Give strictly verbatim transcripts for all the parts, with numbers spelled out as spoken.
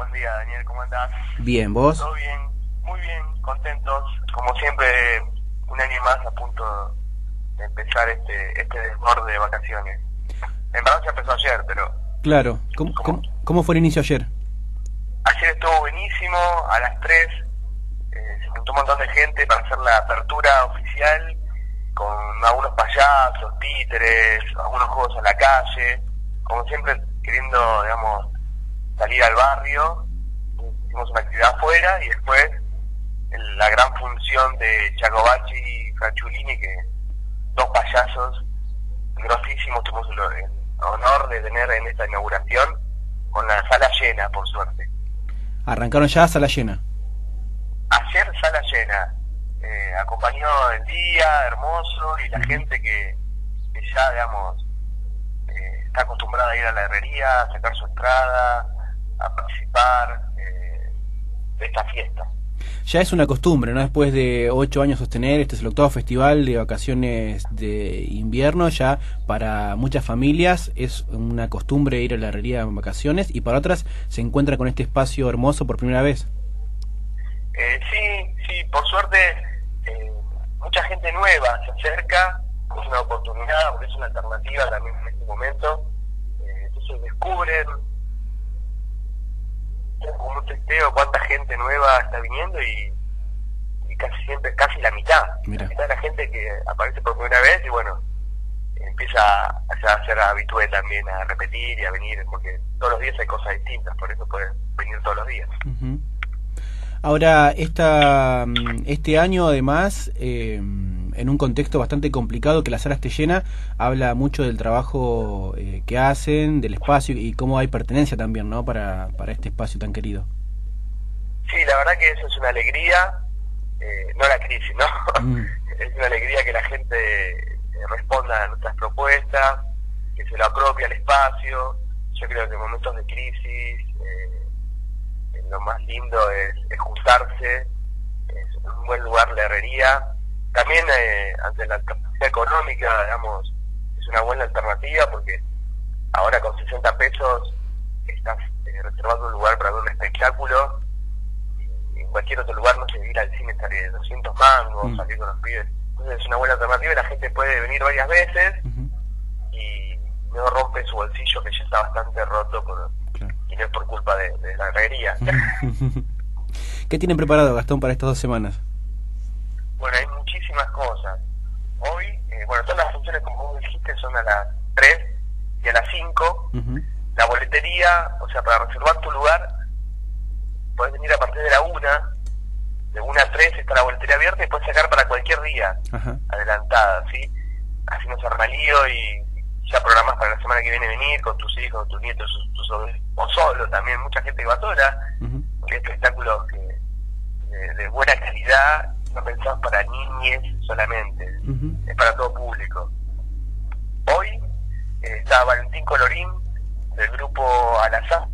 buen día, Daniel, ¿cómo andás? Bien, ¿vos? Todo bien, muy bien, contentos. Como siempre, un año más a punto de empezar este este desborde de vacaciones. En verdad se empezó ayer, pero... Claro, ¿cómo, cómo, cómo fue el inicio ayer? Ayer estuvo buenísimo, a las tres eh, se juntó un montón de gente para hacer la apertura oficial, con algunos payasos, títeres, algunos juegos a la calle, como siempre queriendo, digamos, salir al barrio. Hicimos una actividad afuera y después el, la gran función de Chacobachi y Franchulini, que dos payasos grosísimos, tuvimos el, el honor de tener en esta inauguración, con la sala llena, por suerte. Arrancaron ya a sala llena. Ayer sala llena, eh, acompañó el día, hermoso, y la uh-huh. gente que, que ya, digamos, eh, está acostumbrada a ir a la herrería, a sacar su entrada, a participar eh, de esta fiesta. Ya es una costumbre, ¿no? Después de ocho años sostener, este es el octavo festival de vacaciones de invierno, ya para muchas familias es una costumbre ir a la herrería en vacaciones, y para otras se encuentra con este espacio hermoso por primera vez. Eh, sí, sí, por suerte eh, mucha gente nueva se acerca, es una oportunidad, porque es una alternativa también en este momento, eh, entonces descubren como un testeo cuánta gente nueva está viniendo y, y casi siempre, casi la mitad, Mira. la mitad de la gente que aparece por primera vez y bueno, empieza a, a ser habitué también a repetir y a venir, porque todos los días hay cosas distintas, por eso pueden venir todos los días. Uh-huh. Ahora, esta, este año además, eh, en un contexto bastante complicado, que la sala esté llena, habla mucho del trabajo eh, que hacen, del espacio y cómo hay pertenencia también, ¿no? Para, para este espacio tan querido. Sí, la verdad que eso es una alegría, eh, no la crisis, ¿no? Mm. Es una alegría que la gente eh, responda a nuestras propuestas, que se lo apropie al espacio. Yo creo que en momentos de crisis eh, lo más lindo es, es juntarse, es un buen lugar la herrería. También eh, ante la alternativa económica, digamos, es una buena alternativa porque ahora con sesenta pesos estás eh, reservando un lugar para ver un espectáculo y en cualquier otro lugar, no sé, ir al cine estaría doscientos mangos, mm. salir con los pibes. Entonces es una buena alternativa y la gente puede venir varias veces uh-huh. y no rompe su bolsillo, que ya está bastante roto por, claro. y no es por culpa de, de la herrería. ¿Qué tienen preparado, Gastón, para estas dos semanas? Bueno, hay muchísimas cosas. Hoy, eh, bueno, todas las funciones, como vos dijiste, son a las tres y a las cinco. Uh-huh. La boletería, o sea, para reservar tu lugar, podés venir a partir de la una. De una a tres está la boletería abierta y puedes sacar para cualquier día, uh-huh. adelantada, ¿sí? Así no se arma lío y ya programás para la semana que viene venir con tus hijos, con tus nietos, tus sobrinos, o solo también, mucha gente que va sola, uh-huh. porque hay espectáculos que, de, de buena calidad, no pensados para niñes solamente, uh-huh. es para todo público. Hoy eh, está Valentín Colorín, del grupo Al-Azhar,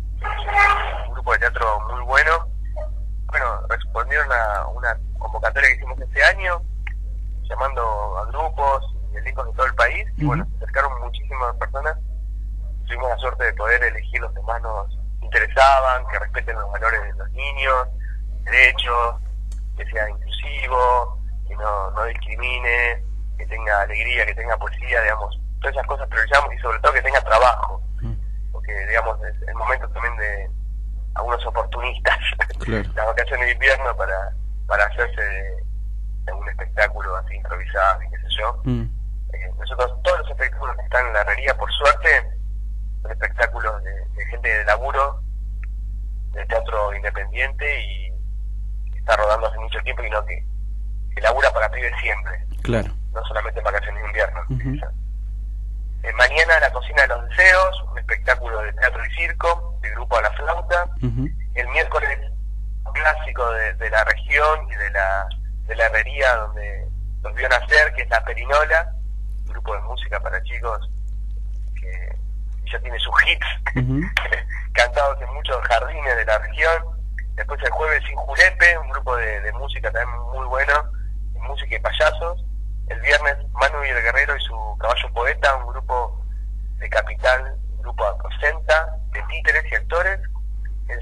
un grupo de teatro muy bueno. Bueno, respondieron a una convocatoria que hicimos este año, llamando a grupos y elencos de todo el país, y uh-huh. bueno, se acercaron muchísimas personas. Tuvimos la suerte de poder elegir los que más nos interesaban, que respeten los valores de los niños, derechos, que sea inclusivo, que no, no discrimine, que tenga alegría, que tenga poesía, digamos, todas esas cosas priorizamos y sobre todo que tenga trabajo, uh-huh. porque digamos es el momento también de algunos oportunistas, claro. las vacaciones de invierno para, para hacerse de, de un espectáculo así improvisado y qué sé yo. Mm. Eh, nosotros, todos los espectáculos que están en la herrería, por suerte, son espectáculos de, de gente de laburo, de teatro independiente y que está rodando hace mucho tiempo y no que, que labura para pibes siempre. Claro. No solamente en vacaciones de invierno. Uh-huh. Eh, mañana La Cocina de los Deseos, un espectáculo de teatro y circo, del grupo A la Flauta. Uh-huh. El miércoles, un clásico de, de la región y de la de la herrería donde los vio nacer, que es La Perinola, un grupo de música para chicos que ya tiene sus hits, uh-huh. cantados en muchos jardines de la región. Después el jueves Sin Julepe, un grupo de, de música también muy bueno, de música y payasos. El viernes Manu y el Guerrero y su Caballo Poeta, un grupo de Capital, un grupo Acosenta, de títeres y actores. El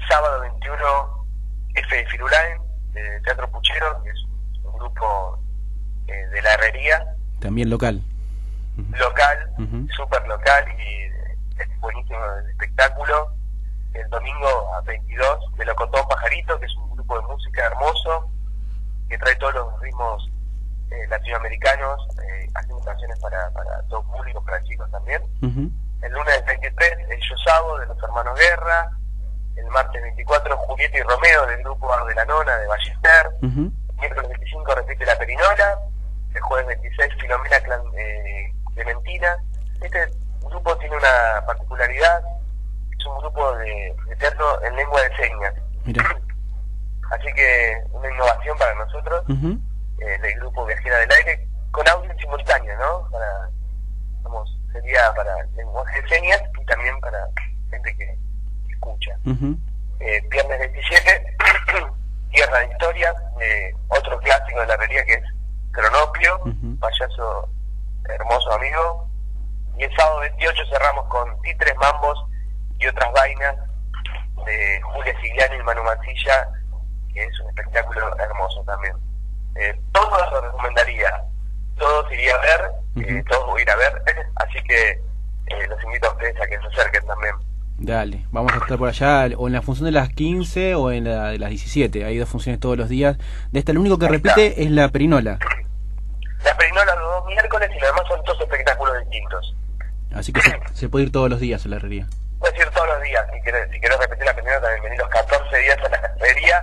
sábado veintiuno, F de Firulain, de Teatro Puchero, que es un grupo eh, de la herrería. También local. Local, uh-huh. súper local, y es buenísimo el espectáculo. El domingo a veintidós, Melocotón Pajarito, que es un grupo de música hermoso, que trae todos los ritmos eh, latinoamericanos, eh, haciendo canciones para, para todo público, para chicos también. Uh-huh. El lunes veintitrés, el Yo Sabo, de los Hermanos Guerra. El martes veinticuatro, Julieta y Romeo, del grupo Ar de la Nona, de Ballester. Uh-huh. El miércoles veinticinco, repite La Perinola. El jueves veintiséis, Filomena Clan, eh, Clementina. Este grupo tiene una particularidad, es un grupo de, de teatro en lengua de señas. Mira. Así que una innovación para nosotros, uh-huh. eh, del grupo Viajera del Aire, con audio en simultáneo, ¿no? Para, vamos, sería para lenguaje de señas y también para gente que escucha. Uh-huh. eh, viernes veintisiete, Tierra de Historia, eh, otro clásico de la herrería que es Cronopio, uh-huh. payaso hermoso amigo. Y el sábado veintiocho cerramos con Titres, Mambos y Otras Vainas, de Julia Sigliani y Manu Mancilla, que es un espectáculo hermoso también. Eh, todos lo recomendaría, todos iría a ver, uh-huh. eh, todos voy a ir a ver, así que eh, los invito a ustedes a que se acerquen también. Dale, vamos a estar por allá, o en la función de las quince o en la de las diecisiete, hay dos funciones todos los días. De esta, lo único que Ahí repite está. es La Perinola. La Perinola los dos miércoles, y los demás son todos espectáculos distintos. Así que se, se puede ir todos los días a la herrería. Puedes ir todos los días, si querés, si querés repetir La Perinola también venís los catorce días a la herrería,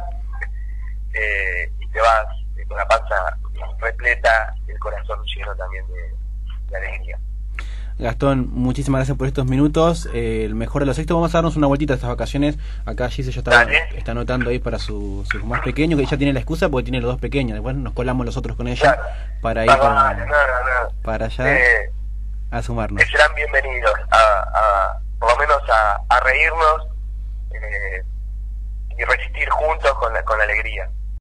eh, y te vas eh, con la panza repleta y el corazón lleno también de, de alegría. Gastón, muchísimas gracias por estos minutos, eh, el mejor de los éxitos. Vamos a darnos una vueltita a estas vacaciones. Acá Gise ya está, está anotando ahí para su, su más pequeño, que ella tiene la excusa porque tiene los dos pequeños. Después nos colamos los otros con ella, claro, para ir no, para, no, no, no. para allá eh, a sumarnos. Serán bienvenidos a, a por lo menos a, a reírnos eh, y resistir juntos con la, con la alegría.